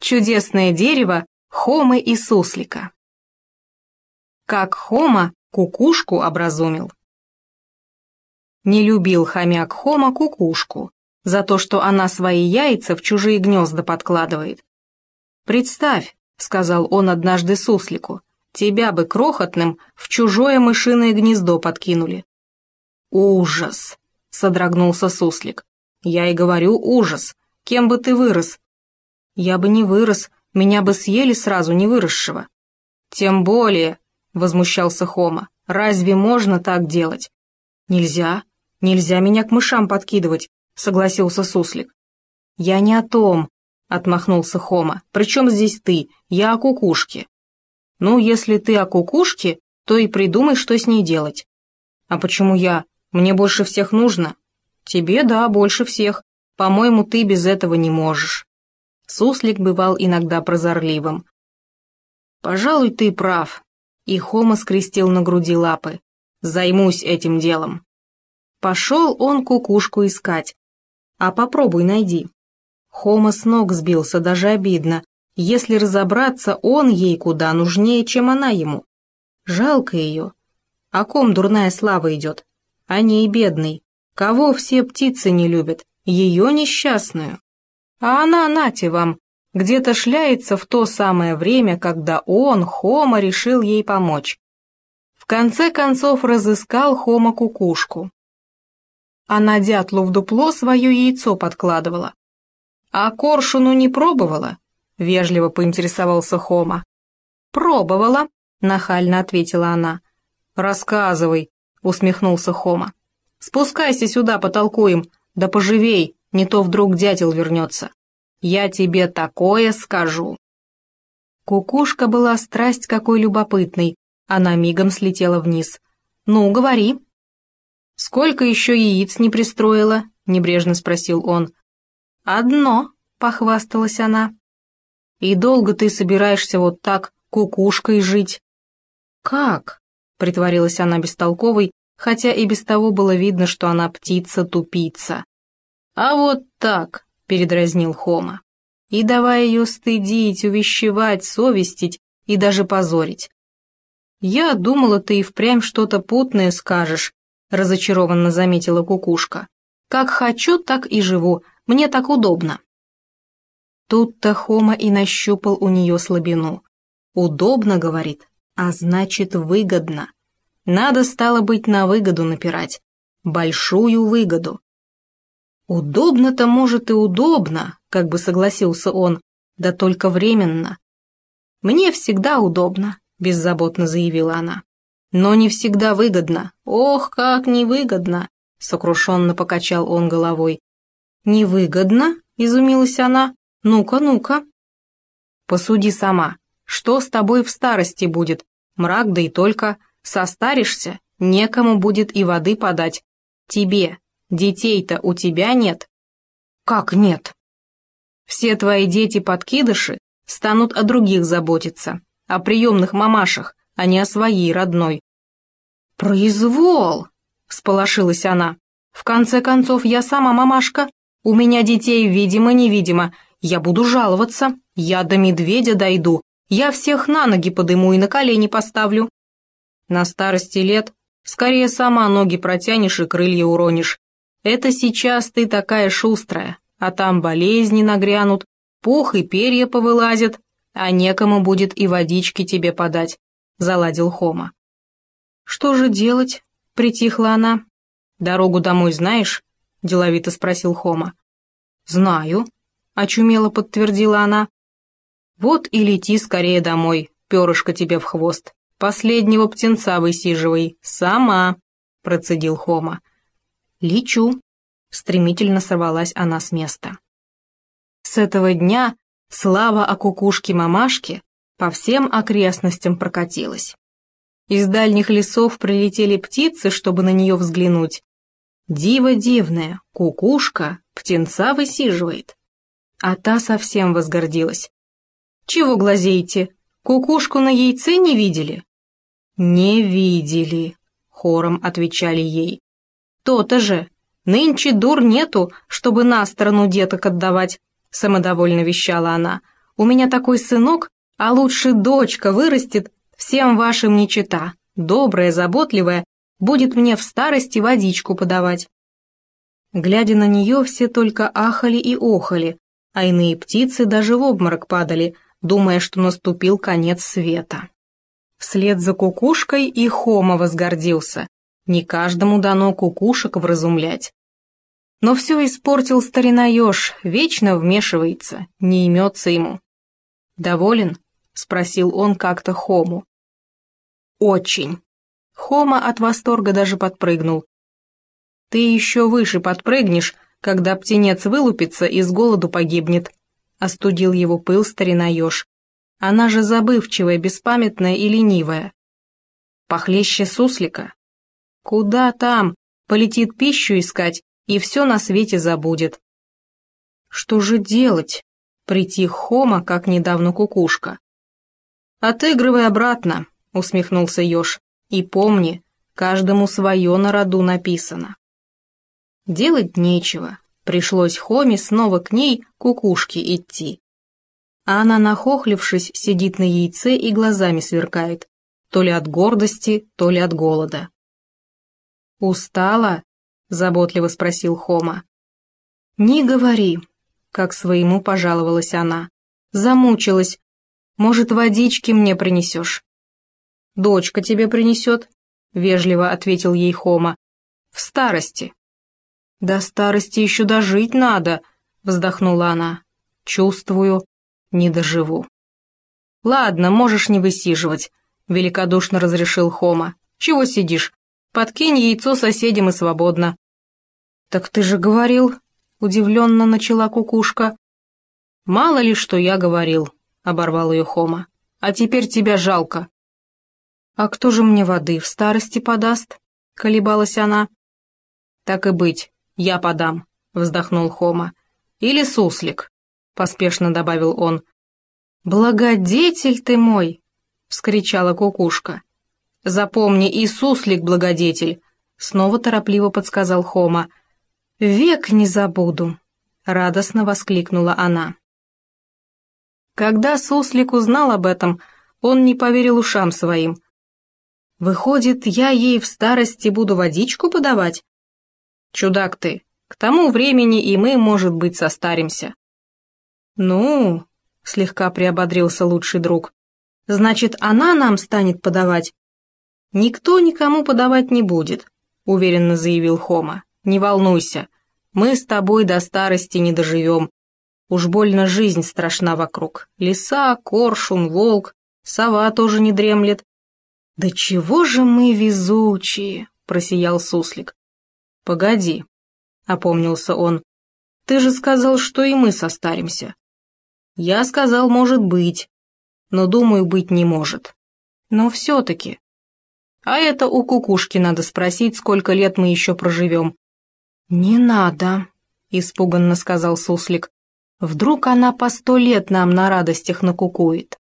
Чудесное дерево Хомы и Суслика. Как Хома кукушку образумил. Не любил хомяк Хома кукушку за то, что она свои яйца в чужие гнезда подкладывает. «Представь», — сказал он однажды Суслику, — «тебя бы крохотным в чужое мышиное гнездо подкинули». «Ужас!» — содрогнулся Суслик. «Я и говорю, ужас. Кем бы ты вырос?» «Я бы не вырос, меня бы съели сразу не выросшего». «Тем более», — возмущался Хома, — «разве можно так делать?» «Нельзя, нельзя меня к мышам подкидывать», — согласился Суслик. «Я не о том», — отмахнулся Хома. «При чем здесь ты? Я о кукушке». «Ну, если ты о кукушке, то и придумай, что с ней делать». «А почему я? Мне больше всех нужно». «Тебе, да, больше всех. По-моему, ты без этого не можешь». Суслик бывал иногда прозорливым. «Пожалуй, ты прав». И Хома скрестил на груди лапы. «Займусь этим делом». Пошел он кукушку искать. А попробуй найди. Хома с ног сбился, даже обидно. Если разобраться, он ей куда нужнее, чем она ему. Жалко ее. О ком дурная слава идет? О ней бедной. Кого все птицы не любят? Ее несчастную. А она, нате вам, где-то шляется в то самое время, когда он, Хома, решил ей помочь. В конце концов разыскал Хома кукушку. Она дятлу в дупло свое яйцо подкладывала. «А коршуну не пробовала?» — вежливо поинтересовался Хома. «Пробовала», — нахально ответила она. «Рассказывай», — усмехнулся Хома. «Спускайся сюда, потолкуем, да поживей, не то вдруг дятел вернется. Я тебе такое скажу». Кукушка была страсть какой любопытной, она мигом слетела вниз. «Ну, говори». «Сколько еще яиц не пристроила?» — небрежно спросил он. «Одно», — похвасталась она. «И долго ты собираешься вот так кукушкой жить?» «Как?» — притворилась она бестолковой, хотя и без того было видно, что она птица-тупица. «А вот так», — передразнил Хома. «И давай ее стыдить, увещевать, совестить и даже позорить». «Я думала, ты и впрямь что-то путное скажешь», — разочарованно заметила кукушка. «Как хочу, так и живу, мне так удобно». Тут-то Хома и нащупал у нее слабину. «Удобно», — говорит, — «а значит выгодно». Надо, стало быть, на выгоду напирать. Большую выгоду. «Удобно-то, может, и удобно», — как бы согласился он, — «да только временно». «Мне всегда удобно», — беззаботно заявила она. «Но не всегда выгодно. Ох, как невыгодно!» — сокрушенно покачал он головой. «Невыгодно?» — изумилась она. «Ну-ка, ну-ка». «Посуди сама. Что с тобой в старости будет? Мрак, да и только. Состаришься, некому будет и воды подать. Тебе. Детей-то у тебя нет». «Как нет?» «Все твои дети-подкидыши станут о других заботиться, о приемных мамашах, а не о своей родной». «Произвол!» — всполошилась она. «В конце концов, я сама мамашка. У меня детей видимо-невидимо. Я буду жаловаться. Я до медведя дойду. Я всех на ноги подыму и на колени поставлю». «На старости лет скорее сама ноги протянешь и крылья уронишь. Это сейчас ты такая шустрая, а там болезни нагрянут, пух и перья повылазят, а некому будет и водички тебе подать», — заладил Хома. «Что же делать?» — притихла она. «Дорогу домой знаешь?» — деловито спросил Хома. «Знаю», — очумело подтвердила она. «Вот и лети скорее домой, перышко тебе в хвост. Последнего птенца высиживай, сама», — процедил Хома. «Лечу», — стремительно сорвалась она с места. С этого дня слава о кукушке-мамашке по всем окрестностям прокатилась. Из дальних лесов прилетели птицы, чтобы на нее взглянуть. Диво дивное, кукушка птенца высиживает. А та совсем возгордилась. «Чего глазеете? Кукушку на яйце не видели?» «Не видели», — хором отвечали ей. «То-то же, нынче дур нету, чтобы на сторону деток отдавать», — самодовольно вещала она. У меня такой сынок, а лучше дочка вырастет, всем вашим не чета, добрая, заботливая, будет мне в старости водичку подавать». Глядя на нее, все только ахали и охали, а иные птицы даже в обморок падали, думая, что наступил конец света. Вслед за кукушкой и Хома возгордился. Не каждому дано кукушек вразумлять. Но все испортил старина еж, вечно вмешивается, не имется ему. «Доволен?» — спросил он как-то Хому. «Очень». Хома от восторга даже подпрыгнул. «Ты еще выше подпрыгнешь, когда птенец вылупится и с голоду погибнет», — остудил его пыл старина еж. «Она же забывчивая, беспамятная и ленивая. Похлеще суслика. Куда там? Полетит пищу искать и все на свете забудет». «Что же делать?» — притих Хома, как недавно кукушка. «Отыгрывай обратно», — усмехнулся еж. «И помни, каждому свое на роду написано». Делать нечего, пришлось Хоме снова к ней, кукушке, идти. А она, нахохлившись, сидит на яйце и глазами сверкает, то ли от гордости, то ли от голода. «Устала?» — заботливо спросил Хома. «Не говори», — как своему пожаловалась она. «Замучилась. Может, водички мне принесешь?» «Дочка тебе принесет», — вежливо ответил ей Хома. «В старости». «До старости еще дожить надо», — вздохнула она. «Чувствую, не доживу». «Ладно, можешь не высиживать», — великодушно разрешил Хома. «Чего сидишь? Подкинь яйцо соседям и свободно». «Так ты же говорил», — удивленно начала кукушка. «Мало ли, что я говорил», — оборвал ее Хома. «А теперь тебя жалко». «А кто же мне воды в старости подаст?» — колебалась она. «Так и быть. «Я подам», — вздохнул Хома. «Или суслик», — поспешно добавил он. «Благодетель ты мой!» — вскричала кукушка. «Запомни, и суслик благодетель», — снова торопливо подсказал Хома. «Век не забуду», — радостно воскликнула она. Когда суслик узнал об этом, он не поверил ушам своим. «Выходит, я ей в старости буду водичку подавать?» «Чудак ты, к тому времени и мы, может быть, состаримся». «Ну», — слегка приободрился лучший друг, — «значит, она нам станет подавать?» «Никто никому подавать не будет», — уверенно заявил Хома. «Не волнуйся, мы с тобой до старости не доживем. Уж больно жизнь страшна вокруг. Лиса, коршун, волк, сова тоже не дремлет». «Да чего же мы везучие!» — просиял суслик. «Погоди», — опомнился он, — «ты же сказал, что и мы состаримся». «Я сказал, может быть, но, думаю, быть не может. Но все-таки. А это у кукушки надо спросить, сколько лет мы еще проживем». «Не надо», — испуганно сказал суслик. «Вдруг она по 100 лет нам на радостях накукует».